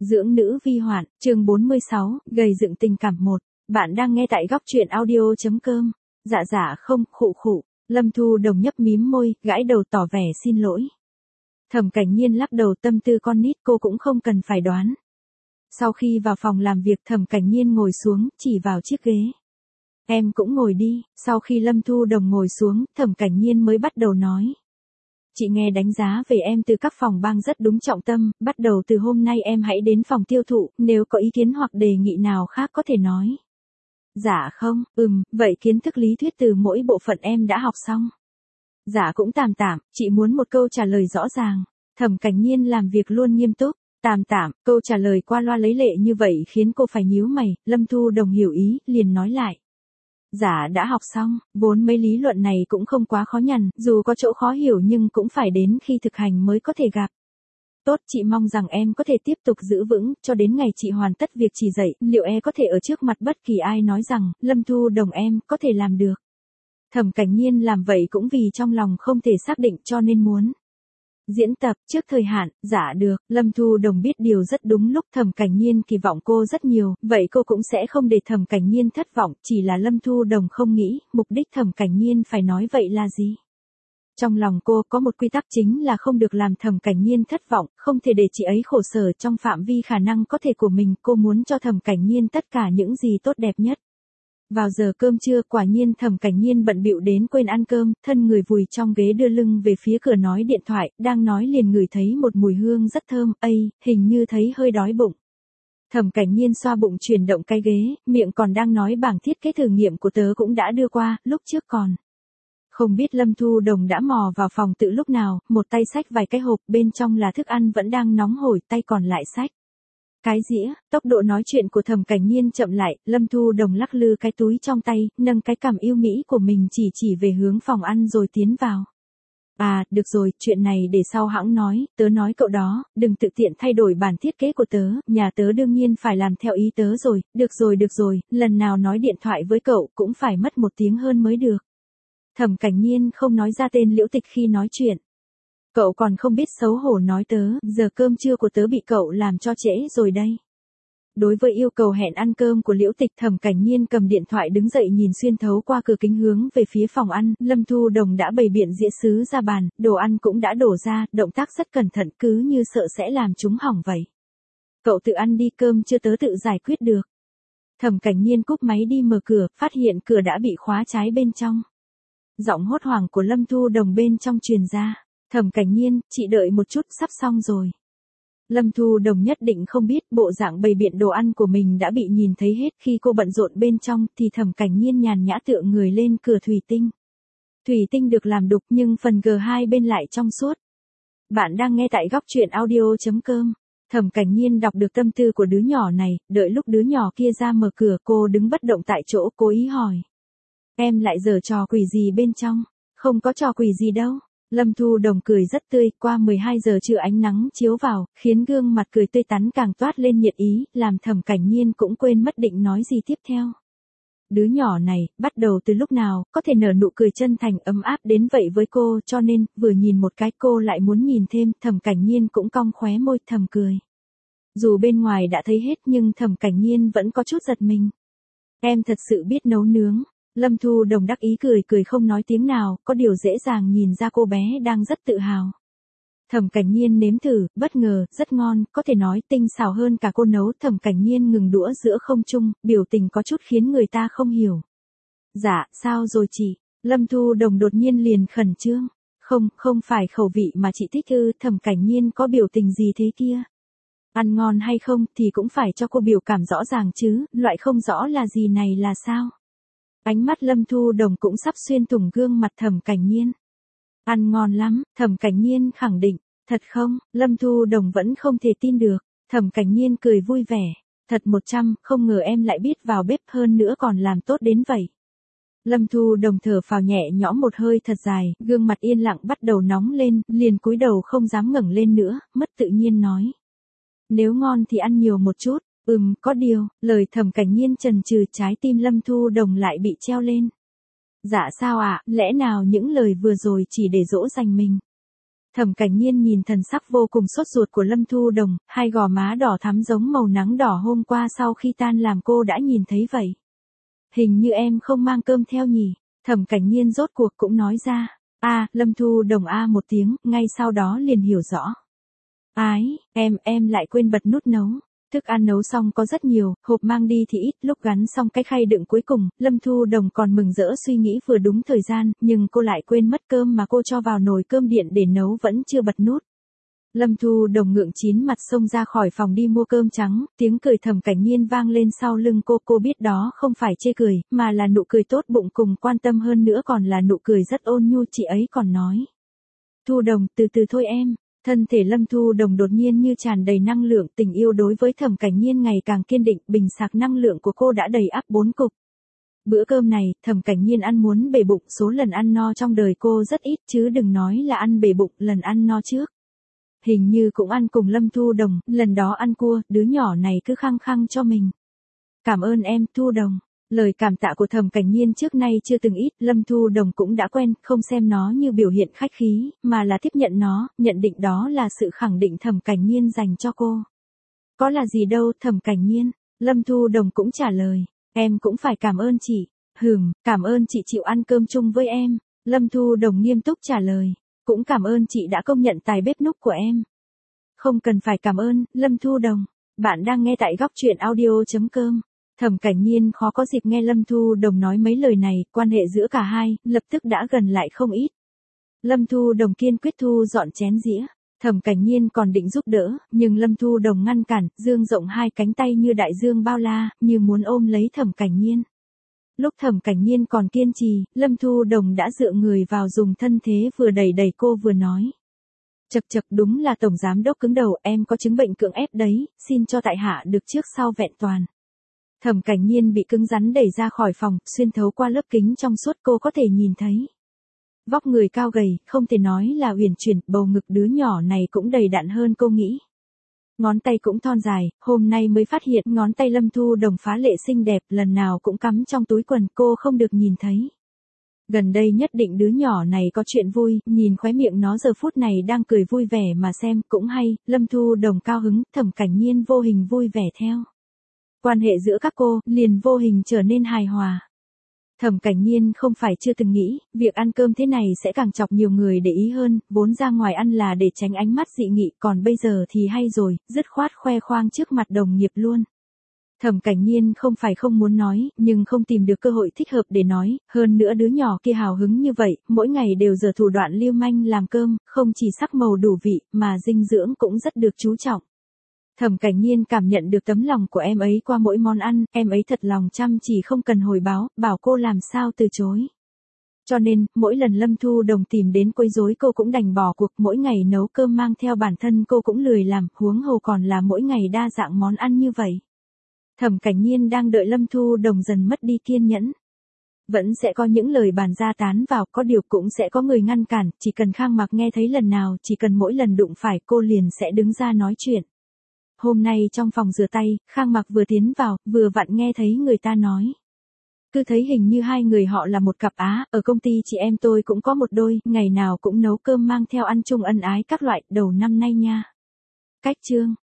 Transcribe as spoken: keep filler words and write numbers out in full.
Dưỡng nữ vi hoạn, chương bốn mươi sáu, gầy dựng tình cảm một. Bạn đang nghe tại góc truyện audio.com. Dạ dạ không, khụ khụ. Lâm Thu Đồng nhấp mím môi, gãi đầu tỏ vẻ xin lỗi. Thẩm Cảnh Nhiên lắc đầu, tâm tư con nít cô cũng không cần phải đoán. Sau khi vào phòng làm việc, Thẩm Cảnh Nhiên ngồi xuống, chỉ vào chiếc ghế. Em cũng ngồi đi. Sau khi Lâm Thu Đồng ngồi xuống, Thẩm Cảnh Nhiên mới bắt đầu nói. Chị nghe đánh giá về em từ các phòng ban rất đúng trọng tâm, bắt đầu từ hôm nay em hãy đến phòng tiêu thụ, nếu có ý kiến hoặc đề nghị nào khác có thể nói. Dạ không, ừm, vậy kiến thức lý thuyết từ mỗi bộ phận em đã học xong. Dạ cũng tạm tạm, chị muốn một câu trả lời rõ ràng. Thẩm Cảnh Nhiên làm việc luôn nghiêm túc. Tạm tạm, câu trả lời qua loa lấy lệ như vậy khiến cô phải nhíu mày. Lâm Thu Đồng hiểu ý, liền nói lại. Dạ đã học xong, vốn mấy lý luận này cũng không quá khó nhằn, dù có chỗ khó hiểu nhưng cũng phải đến khi thực hành mới có thể gặp. Tốt, chị mong rằng em có thể tiếp tục giữ vững, cho đến ngày chị hoàn tất việc chỉ dạy, liệu em có thể ở trước mặt bất kỳ ai nói rằng, Lâm Thu Đồng em có thể làm được. Thẩm Cảnh Nhiên làm vậy cũng vì trong lòng không thể xác định cho nên muốn diễn tập trước thời hạn. Dạ được. Lâm Thu Đồng biết điều rất đúng lúc. Thẩm Cảnh Nhiên kỳ vọng cô rất nhiều, vậy cô cũng sẽ không để Thẩm Cảnh Nhiên thất vọng, chỉ là Lâm Thu Đồng không nghĩ, mục đích Thẩm Cảnh Nhiên phải nói vậy là gì. Trong lòng cô có một quy tắc chính là không được làm Thẩm Cảnh Nhiên thất vọng, không thể để chị ấy khổ sở trong phạm vi khả năng có thể của mình, cô muốn cho Thẩm Cảnh Nhiên tất cả những gì tốt đẹp nhất. Vào giờ cơm trưa, quả nhiên Thẩm Cảnh Nhiên bận bịu đến quên ăn cơm, thân người vùi trong ghế đưa lưng về phía cửa nói điện thoại, đang nói liền ngửi thấy một mùi hương rất thơm, ây, hình như thấy hơi đói bụng. Thẩm Cảnh Nhiên xoa bụng chuyển động cái ghế, miệng còn đang nói bảng thiết kế thử nghiệm của tớ cũng đã đưa qua, lúc trước còn. Không biết Lâm Thu Đồng đã mò vào phòng từ lúc nào, một tay xách vài cái hộp, bên trong là thức ăn vẫn đang nóng hổi, tay còn lại xách cái dĩa. Tốc độ nói chuyện của Thẩm Cảnh Nhiên chậm lại, Lâm Thu Đồng lắc lư cái túi trong tay, nâng cái cằm yêu mỹ của mình chỉ chỉ về hướng phòng ăn rồi tiến vào. À, được rồi, chuyện này để sau hãng nói, tớ nói cậu đó, đừng tự tiện thay đổi bản thiết kế của tớ, nhà tớ đương nhiên phải làm theo ý tớ rồi, được rồi được rồi, lần nào nói điện thoại với cậu cũng phải mất một tiếng hơn mới được. Thẩm Cảnh Nhiên không nói ra tên Liễu Tịch khi nói chuyện. Cậu còn không biết xấu hổ nói tớ, giờ cơm trưa của tớ bị cậu làm cho trễ rồi đây. Đối với yêu cầu hẹn ăn cơm của Liễu Tịch, Thẩm Cảnh Nhiên cầm điện thoại đứng dậy nhìn xuyên thấu qua cửa kính hướng về phía phòng ăn, Lâm Thu Đồng đã bày biện dĩa sứ ra bàn, đồ ăn cũng đã đổ ra, động tác rất cẩn thận cứ như sợ sẽ làm chúng hỏng vậy. Cậu tự ăn đi, cơm chưa tớ tự giải quyết được. Thẩm Cảnh Nhiên cúp máy đi mở cửa, phát hiện cửa đã bị khóa trái bên trong. Giọng hốt hoảng của Lâm Thu Đồng bên trong truyền ra. Thẩm Cảnh Nhiên, chị đợi một chút, sắp xong rồi. Lâm Thu Đồng nhất định không biết bộ dạng bày biện đồ ăn của mình đã bị nhìn thấy hết. Khi cô bận rộn bên trong thì Thẩm Cảnh Nhiên nhàn nhã tựa người lên cửa thủy tinh. Thủy tinh được làm đục nhưng phần gờ hai bên lại trong suốt. Bạn đang nghe tại góc truyện audio.com. Thẩm Cảnh Nhiên đọc được tâm tư của đứa nhỏ này, đợi lúc đứa nhỏ kia ra mở cửa cô đứng bất động tại chỗ cố ý hỏi. Em lại giở trò quỷ gì bên trong? Không có trò quỷ gì đâu. Lâm Thu Đồng cười rất tươi, qua mười hai giờ trưa ánh nắng chiếu vào, khiến gương mặt cười tươi tắn càng toát lên nhiệt ý, làm Thẩm Cảnh Nhiên cũng quên mất định nói gì tiếp theo. Đứa nhỏ này, bắt đầu từ lúc nào, có thể nở nụ cười chân thành ấm áp đến vậy với cô, cho nên, vừa nhìn một cái cô lại muốn nhìn thêm, Thẩm Cảnh Nhiên cũng cong khóe môi thầm cười. Dù bên ngoài đã thấy hết nhưng Thẩm Cảnh Nhiên vẫn có chút giật mình. Em thật sự biết nấu nướng. Lâm Thu Đồng đắc ý cười cười không nói tiếng nào, có điều dễ dàng nhìn ra cô bé đang rất tự hào. Thẩm Cảnh Nhiên nếm thử, bất ngờ, rất ngon, có thể nói tinh xảo hơn cả cô nấu. Thẩm Cảnh Nhiên ngừng đũa giữa không trung, biểu tình có chút khiến người ta không hiểu. Dạ, sao rồi chị? Lâm Thu Đồng đột nhiên liền khẩn trương. Không, không phải khẩu vị mà chị thích ư? Thẩm Cảnh Nhiên có biểu tình gì thế kia? Ăn ngon hay không thì cũng phải cho cô biểu cảm rõ ràng chứ, loại không rõ là gì này là sao? Ánh mắt Lâm Thu Đồng cũng sắp xuyên thủng gương mặt Thẩm Cảnh Nhiên. Ăn ngon lắm, Thẩm Cảnh Nhiên khẳng định. Thật không? Lâm Thu Đồng vẫn không thể tin được. Thẩm Cảnh Nhiên cười vui vẻ. Thật một trăm, không ngờ em lại biết vào bếp hơn nữa còn làm tốt đến vậy. Lâm Thu Đồng thở phào nhẹ nhõm một hơi thật dài, gương mặt yên lặng bắt đầu nóng lên, liền cúi đầu không dám ngẩng lên nữa, mất tự nhiên nói. Nếu ngon thì ăn nhiều một chút. Ừm, có điều, lời Thẩm Cảnh Nhiên chần chừ, trái tim Lâm Thu Đồng lại bị treo lên. Dạ sao ạ, à, lẽ nào những lời vừa rồi chỉ để dỗ dành mình? Thẩm Cảnh Nhiên nhìn thần sắc vô cùng sốt ruột của Lâm Thu Đồng, hai gò má đỏ thắm giống màu nắng đỏ hôm qua sau khi tan làm cô đã nhìn thấy vậy. Hình như em không mang cơm theo nhỉ? Thẩm Cảnh Nhiên rốt cuộc cũng nói ra. A, Lâm Thu Đồng a một tiếng, ngay sau đó liền hiểu rõ. Ái, em, em lại quên bật nút nấu. Thức ăn nấu xong có rất nhiều, hộp mang đi thì ít, lúc gắn xong cái khay đựng cuối cùng, Lâm Thu Đồng còn mừng rỡ suy nghĩ vừa đúng thời gian, nhưng cô lại quên mất cơm mà cô cho vào nồi cơm điện để nấu vẫn chưa bật nút. Lâm Thu Đồng ngượng chín mặt xông ra khỏi phòng đi mua cơm trắng, tiếng cười Thẩm Cảnh Nhiên vang lên sau lưng cô, cô biết đó không phải chê cười, mà là nụ cười tốt bụng cùng quan tâm hơn nữa còn là nụ cười rất ôn nhu, chị ấy còn nói. Thu Đồng, từ từ thôi em. Thân thể Lâm Thu Đồng đột nhiên như tràn đầy năng lượng, tình yêu đối với Thẩm Cảnh Nhiên ngày càng kiên định, bình sạc năng lượng của cô đã đầy ắp bốn cục. Bữa cơm này, Thẩm Cảnh Nhiên ăn muốn bể bụng, số lần ăn no trong đời cô rất ít chứ đừng nói là ăn bể bụng, lần ăn no trước. Hình như cũng ăn cùng Lâm Thu Đồng, lần đó ăn cua, đứa nhỏ này cứ khăng khăng cho mình. Cảm ơn em, Thu Đồng. Lời cảm tạ của Thẩm Cảnh Nhiên trước nay chưa từng ít, Lâm Thu Đồng cũng đã quen, không xem nó như biểu hiện khách khí, mà là tiếp nhận nó, nhận định đó là sự khẳng định Thẩm Cảnh Nhiên dành cho cô. Có là gì đâu, Thẩm Cảnh Nhiên. Lâm Thu Đồng cũng trả lời, em cũng phải cảm ơn chị. Hừm, cảm ơn chị chịu ăn cơm chung với em. Lâm Thu Đồng nghiêm túc trả lời, cũng cảm ơn chị đã công nhận tài bếp núc của em. Không cần phải cảm ơn, Lâm Thu Đồng. Bạn đang nghe tại góc truyện audio chấm com. Thẩm Cảnh Nhiên khó có dịp nghe Lâm Thu Đồng nói mấy lời này, quan hệ giữa cả hai, lập tức đã gần lại không ít. Lâm Thu Đồng kiên quyết thu dọn chén dĩa. Thẩm Cảnh Nhiên còn định giúp đỡ, nhưng Lâm Thu Đồng ngăn cản, dương rộng hai cánh tay như đại dương bao la, như muốn ôm lấy Thẩm Cảnh Nhiên. Lúc Thẩm Cảnh Nhiên còn kiên trì, Lâm Thu Đồng đã dựa người vào dùng thân thế vừa đẩy đẩy cô vừa nói. Chật chật đúng là tổng giám đốc cứng đầu, em có chứng bệnh cưỡng ép đấy, xin cho tại hạ được trước sau vẹn toàn. Thẩm Cảnh Nhiên bị cứng rắn đẩy ra khỏi phòng, xuyên thấu qua lớp kính trong suốt cô có thể nhìn thấy. Vóc người cao gầy, không thể nói là uyển chuyển, bầu ngực đứa nhỏ này cũng đầy đặn hơn cô nghĩ. Ngón tay cũng thon dài, hôm nay mới phát hiện ngón tay Lâm Thu Đồng phá lệ xinh đẹp, lần nào cũng cắm trong túi quần, cô không được nhìn thấy. Gần đây nhất định đứa nhỏ này có chuyện vui, nhìn khóe miệng nó giờ phút này đang cười vui vẻ mà xem, cũng hay, Lâm Thu Đồng cao hứng, Thẩm Cảnh Nhiên vô hình vui vẻ theo. Quan hệ giữa các cô, liền vô hình trở nên hài hòa. Thẩm Cảnh Nhiên không phải chưa từng nghĩ, việc ăn cơm thế này sẽ càng chọc nhiều người để ý hơn, vốn ra ngoài ăn là để tránh ánh mắt dị nghị, còn bây giờ thì hay rồi, dứt khoát khoe khoang trước mặt đồng nghiệp luôn. Thẩm Cảnh Nhiên không phải không muốn nói, nhưng không tìm được cơ hội thích hợp để nói, hơn nữa đứa nhỏ kia hào hứng như vậy, mỗi ngày đều giở thủ đoạn lưu manh làm cơm, không chỉ sắc màu đủ vị, mà dinh dưỡng cũng rất được chú trọng. Thẩm Cảnh Nhiên cảm nhận được tấm lòng của em ấy qua mỗi món ăn, em ấy thật lòng chăm chỉ không cần hồi báo, bảo cô làm sao từ chối. Cho nên, mỗi lần Lâm Thu Đồng tìm đến quấy rối cô cũng đành bỏ cuộc, mỗi ngày nấu cơm mang theo bản thân cô cũng lười làm, huống hồ còn là mỗi ngày đa dạng món ăn như vậy. Thẩm Cảnh Nhiên đang đợi Lâm Thu Đồng dần mất đi kiên nhẫn. Vẫn sẽ có những lời bàn ra tán vào, có điều cũng sẽ có người ngăn cản, chỉ cần Khang Mặc nghe thấy lần nào, chỉ cần mỗi lần đụng phải cô liền sẽ đứng ra nói chuyện. Hôm nay trong phòng rửa tay, Khang Mặc vừa tiến vào, vừa vặn nghe thấy người ta nói. Cứ thấy hình như hai người họ là một cặp á, ở công ty chị em tôi cũng có một đôi, ngày nào cũng nấu cơm mang theo ăn chung ân ái các loại, đầu năm nay nha. Cách chương.